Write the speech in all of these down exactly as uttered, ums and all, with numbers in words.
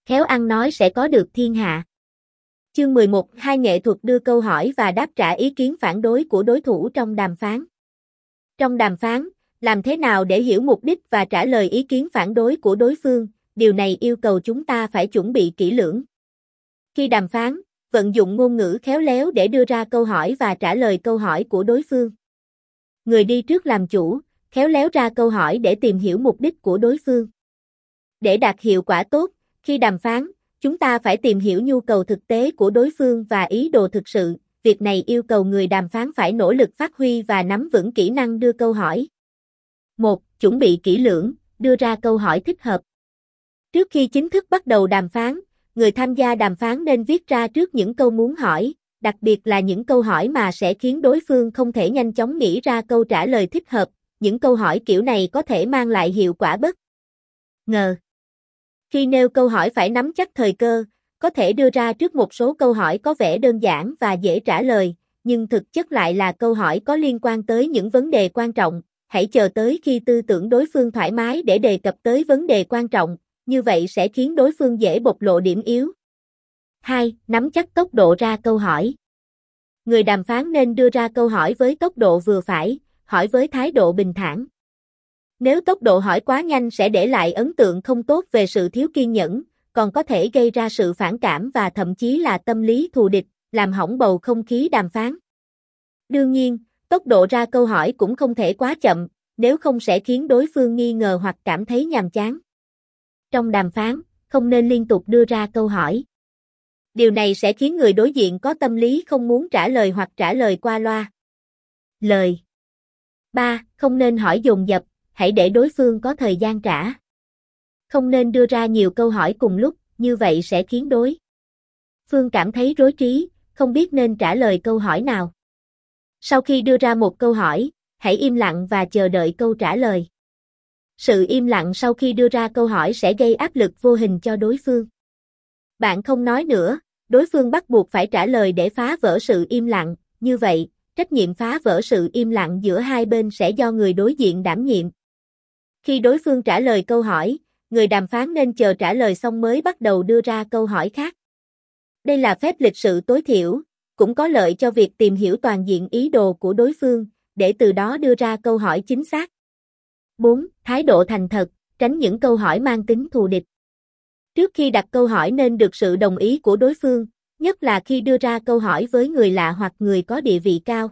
khéo ăn nói sẽ có được thiên hạ. Chương mười một, hai nghệ thuật đưa câu hỏi và đáp trả ý kiến phản đối của đối thủ trong đàm phán. Trong đàm phán, làm thế nào để hiểu mục đích và trả lời ý kiến phản đối của đối phương, điều này yêu cầu chúng ta phải chuẩn bị kỹ lưỡng. Khi đàm phán, vận dụng ngôn ngữ khéo léo để đưa ra câu hỏi và trả lời câu hỏi của đối phương. Người đi trước làm chủ, khéo léo ra câu hỏi để tìm hiểu mục đích của đối phương. Để đạt hiệu quả tốt, khi đàm phán, chúng ta phải tìm hiểu nhu cầu thực tế của đối phương và ý đồ thực sự. Việc này yêu cầu người đàm phán phải nỗ lực phát huy và nắm vững kỹ năng đưa câu hỏi. một. Chuẩn bị kỹ lưỡng, đưa ra câu hỏi thích hợp. Trước khi chính thức bắt đầu đàm phán, người tham gia đàm phán nên viết ra trước những câu muốn hỏi, đặc biệt là những câu hỏi mà sẽ khiến đối phương không thể nhanh chóng nghĩ ra câu trả lời thích hợp. Những câu hỏi kiểu này có thể mang lại hiệu quả bất ngờ. Khi nêu câu hỏi phải nắm chắc thời cơ, có thể đưa ra trước một số câu hỏi có vẻ đơn giản và dễ trả lời, nhưng thực chất lại là câu hỏi có liên quan tới những vấn đề quan trọng. Hãy chờ tới khi tư tưởng đối phương thoải mái để đề cập tới vấn đề quan trọng, như vậy sẽ khiến đối phương dễ bộc lộ điểm yếu. hai. Nắm chắc tốc độ ra câu hỏi. Người đàm phán nên đưa ra câu hỏi với tốc độ vừa phải, hỏi với thái độ bình thản. Nếu tốc độ hỏi quá nhanh sẽ để lại ấn tượng không tốt về sự thiếu kiên nhẫn, còn có thể gây ra sự phản cảm và thậm chí là tâm lý thù địch, làm hỏng bầu không khí đàm phán. Đương nhiên, tốc độ ra câu hỏi cũng không thể quá chậm, nếu không sẽ khiến đối phương nghi ngờ hoặc cảm thấy nhàm chán. Trong đàm phán, không nên liên tục đưa ra câu hỏi. Điều này sẽ khiến người đối diện có tâm lý không muốn trả lời hoặc trả lời qua loa. Lời. ba. Không nên hỏi dồn dập, hãy để đối phương có thời gian trả. Không nên đưa ra nhiều câu hỏi cùng lúc, như vậy sẽ khiến đối phương cảm thấy rối trí, không biết nên trả lời câu hỏi nào. Sau khi đưa ra một câu hỏi, hãy im lặng và chờ đợi câu trả lời. Sự im lặng sau khi đưa ra câu hỏi sẽ gây áp lực vô hình cho đối phương. Bạn không nói nữa, đối phương bắt buộc phải trả lời để phá vỡ sự im lặng, như vậy, trách nhiệm phá vỡ sự im lặng giữa hai bên sẽ do người đối diện đảm nhiệm. Khi đối phương trả lời câu hỏi, người đàm phán nên chờ trả lời xong mới bắt đầu đưa ra câu hỏi khác. Đây là phép lịch sự tối thiểu, cũng có lợi cho việc tìm hiểu toàn diện ý đồ của đối phương, để từ đó đưa ra câu hỏi chính xác. bốn. Thái độ thành thật, tránh những câu hỏi mang tính thù địch. Trước khi đặt câu hỏi nên được sự đồng ý của đối phương, nhất là khi đưa ra câu hỏi với người lạ hoặc người có địa vị cao.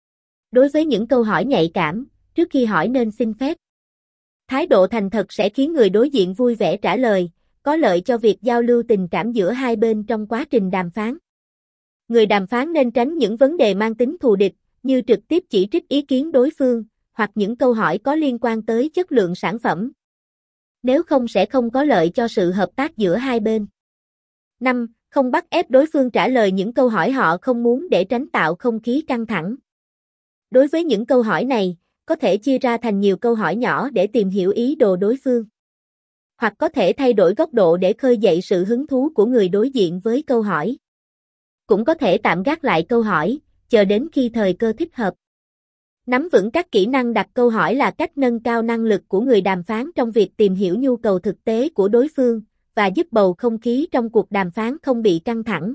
Đối với những câu hỏi nhạy cảm, trước khi hỏi nên xin phép. Thái độ thành thật sẽ khiến người đối diện vui vẻ trả lời, có lợi cho việc giao lưu tình cảm giữa hai bên trong quá trình đàm phán. Người đàm phán nên tránh những vấn đề mang tính thù địch, như trực tiếp chỉ trích ý kiến đối phương, hoặc những câu hỏi có liên quan tới chất lượng sản phẩm. Nếu không sẽ không có lợi cho sự hợp tác giữa hai bên. năm. Không bắt ép đối phương trả lời những câu hỏi họ không muốn để tránh tạo không khí căng thẳng. Đối với những câu hỏi này, có thể chia ra thành nhiều câu hỏi nhỏ để tìm hiểu ý đồ đối phương. Hoặc có thể thay đổi góc độ để khơi dậy sự hứng thú của người đối diện với câu hỏi. Cũng có thể tạm gác lại câu hỏi, chờ đến khi thời cơ thích hợp. Nắm vững các kỹ năng đặt câu hỏi là cách nâng cao năng lực của người đàm phán trong việc tìm hiểu nhu cầu thực tế của đối phương, và giúp bầu không khí trong cuộc đàm phán không bị căng thẳng.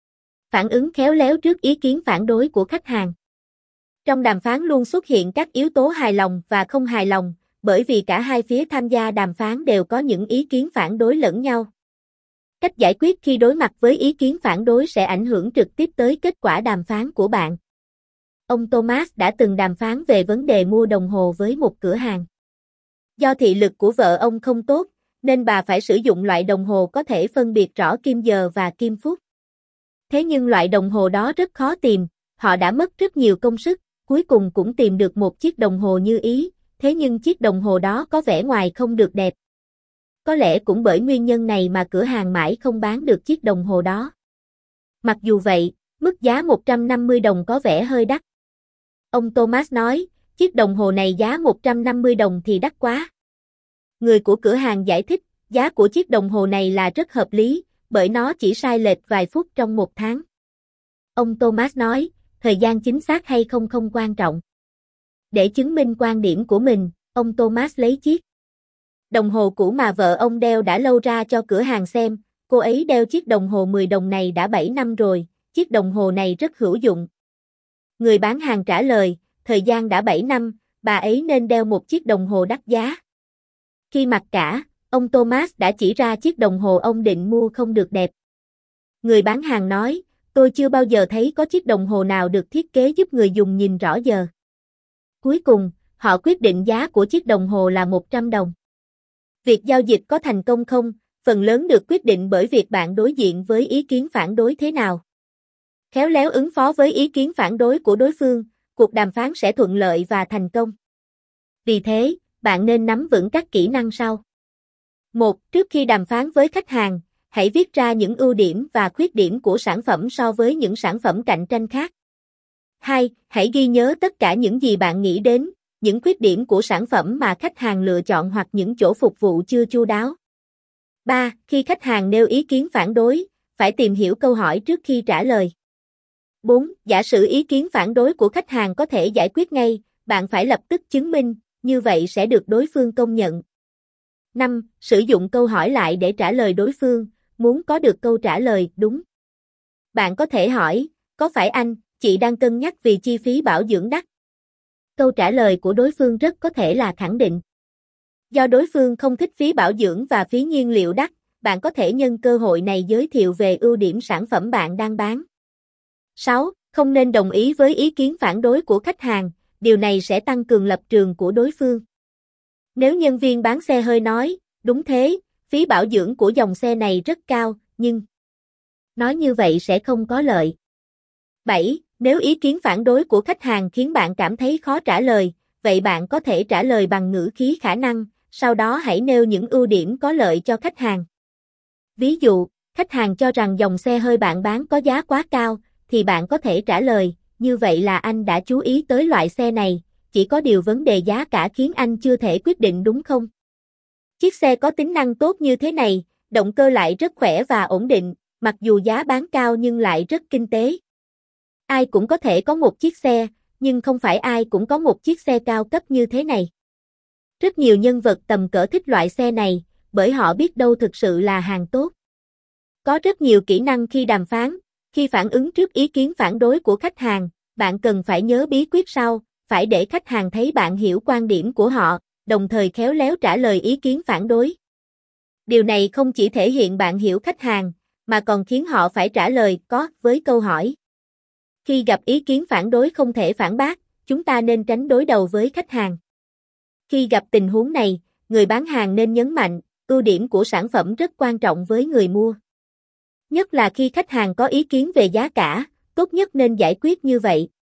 Phản ứng khéo léo trước ý kiến phản đối của khách hàng. Trong đàm phán luôn xuất hiện các yếu tố hài lòng và không hài lòng, bởi vì cả hai phía tham gia đàm phán đều có những ý kiến phản đối lẫn nhau. Cách giải quyết khi đối mặt với ý kiến phản đối sẽ ảnh hưởng trực tiếp tới kết quả đàm phán của bạn. Ông Thomas đã từng đàm phán về vấn đề mua đồng hồ với một cửa hàng. Do thị lực của vợ ông không tốt, nên bà phải sử dụng loại đồng hồ có thể phân biệt rõ kim giờ và kim phút. Thế nhưng loại đồng hồ đó rất khó tìm, họ đã mất rất nhiều công sức, cuối cùng cũng tìm được một chiếc đồng hồ như ý, thế nhưng chiếc đồng hồ đó có vẻ ngoài không được đẹp. Có lẽ cũng bởi nguyên nhân này mà cửa hàng mãi không bán được chiếc đồng hồ đó. Mặc dù vậy, mức giá một trăm năm mươi đồng có vẻ hơi đắt. Ông Thomas nói, chiếc đồng hồ này giá một trăm năm mươi đồng thì đắt quá. Người của cửa hàng giải thích, giá của chiếc đồng hồ này là rất hợp lý, bởi nó chỉ sai lệch vài phút trong một tháng. Ông Thomas nói, thời gian chính xác hay không không quan trọng. Để chứng minh quan điểm của mình, ông Thomas lấy chiếc đồng hồ cũ mà vợ ông đeo đã lâu ra cho cửa hàng xem, cô ấy đeo chiếc đồng hồ mười đồng này đã bảy năm rồi, chiếc đồng hồ này rất hữu dụng. Người bán hàng trả lời, thời gian đã bảy năm, bà ấy nên đeo một chiếc đồng hồ đắt giá. Khi mặc cả, ông Thomas đã chỉ ra chiếc đồng hồ ông định mua không được đẹp. Người bán hàng nói, tôi chưa bao giờ thấy có chiếc đồng hồ nào được thiết kế giúp người dùng nhìn rõ giờ. Cuối cùng, họ quyết định giá của chiếc đồng hồ là một trăm đồng. Việc giao dịch có thành công không, phần lớn được quyết định bởi việc bạn đối diện với ý kiến phản đối thế nào. Khéo léo ứng phó với ý kiến phản đối của đối phương, cuộc đàm phán sẽ thuận lợi và thành công. Vì thế, bạn nên nắm vững các kỹ năng sau. một. Trước khi đàm phán với khách hàng, hãy viết ra những ưu điểm và khuyết điểm của sản phẩm so với những sản phẩm cạnh tranh khác. hai. Hãy ghi nhớ tất cả những gì bạn nghĩ đến, những khuyết điểm của sản phẩm mà khách hàng lựa chọn hoặc những chỗ phục vụ chưa chu đáo. ba. Khi khách hàng nêu ý kiến phản đối, phải tìm hiểu câu hỏi trước khi trả lời. bốn. Giả sử ý kiến phản đối của khách hàng có thể giải quyết ngay, bạn phải lập tức chứng minh, như vậy sẽ được đối phương công nhận. năm. Sử dụng câu hỏi lại để trả lời đối phương, muốn có được câu trả lời đúng. Bạn có thể hỏi, có phải anh, chị đang cân nhắc vì chi phí bảo dưỡng đắt? Câu trả lời của đối phương rất có thể là khẳng định. Do đối phương không thích phí bảo dưỡng và phí nhiên liệu đắt, bạn có thể nhân cơ hội này giới thiệu về ưu điểm sản phẩm bạn đang bán. sáu. Không nên đồng ý với ý kiến phản đối của khách hàng, điều này sẽ tăng cường lập trường của đối phương. Nếu nhân viên bán xe hơi nói, đúng thế, phí bảo dưỡng của dòng xe này rất cao, nhưng nói như vậy sẽ không có lợi. bảy. Nếu ý kiến phản đối của khách hàng khiến bạn cảm thấy khó trả lời, vậy bạn có thể trả lời bằng ngữ khí khả năng, sau đó hãy nêu những ưu điểm có lợi cho khách hàng. Ví dụ, khách hàng cho rằng dòng xe hơi bạn bán có giá quá cao, thì bạn có thể trả lời, như vậy là anh đã chú ý tới loại xe này, chỉ có điều vấn đề giá cả khiến anh chưa thể quyết định đúng không? Chiếc xe có tính năng tốt như thế này, động cơ lại rất khỏe và ổn định, mặc dù giá bán cao nhưng lại rất kinh tế. Ai cũng có thể có một chiếc xe, nhưng không phải ai cũng có một chiếc xe cao cấp như thế này. Rất nhiều nhân vật tầm cỡ thích loại xe này, bởi họ biết đâu thực sự là hàng tốt. Có rất nhiều kỹ năng khi đàm phán, khi phản ứng trước ý kiến phản đối của khách hàng, bạn cần phải nhớ bí quyết sau, phải để khách hàng thấy bạn hiểu quan điểm của họ, đồng thời khéo léo trả lời ý kiến phản đối. Điều này không chỉ thể hiện bạn hiểu khách hàng, mà còn khiến họ phải trả lời có với câu hỏi. Khi gặp ý kiến phản đối không thể phản bác, chúng ta nên tránh đối đầu với khách hàng. Khi gặp tình huống này, người bán hàng nên nhấn mạnh, ưu điểm của sản phẩm rất quan trọng với người mua. Nhất là khi khách hàng có ý kiến về giá cả, tốt nhất nên giải quyết như vậy.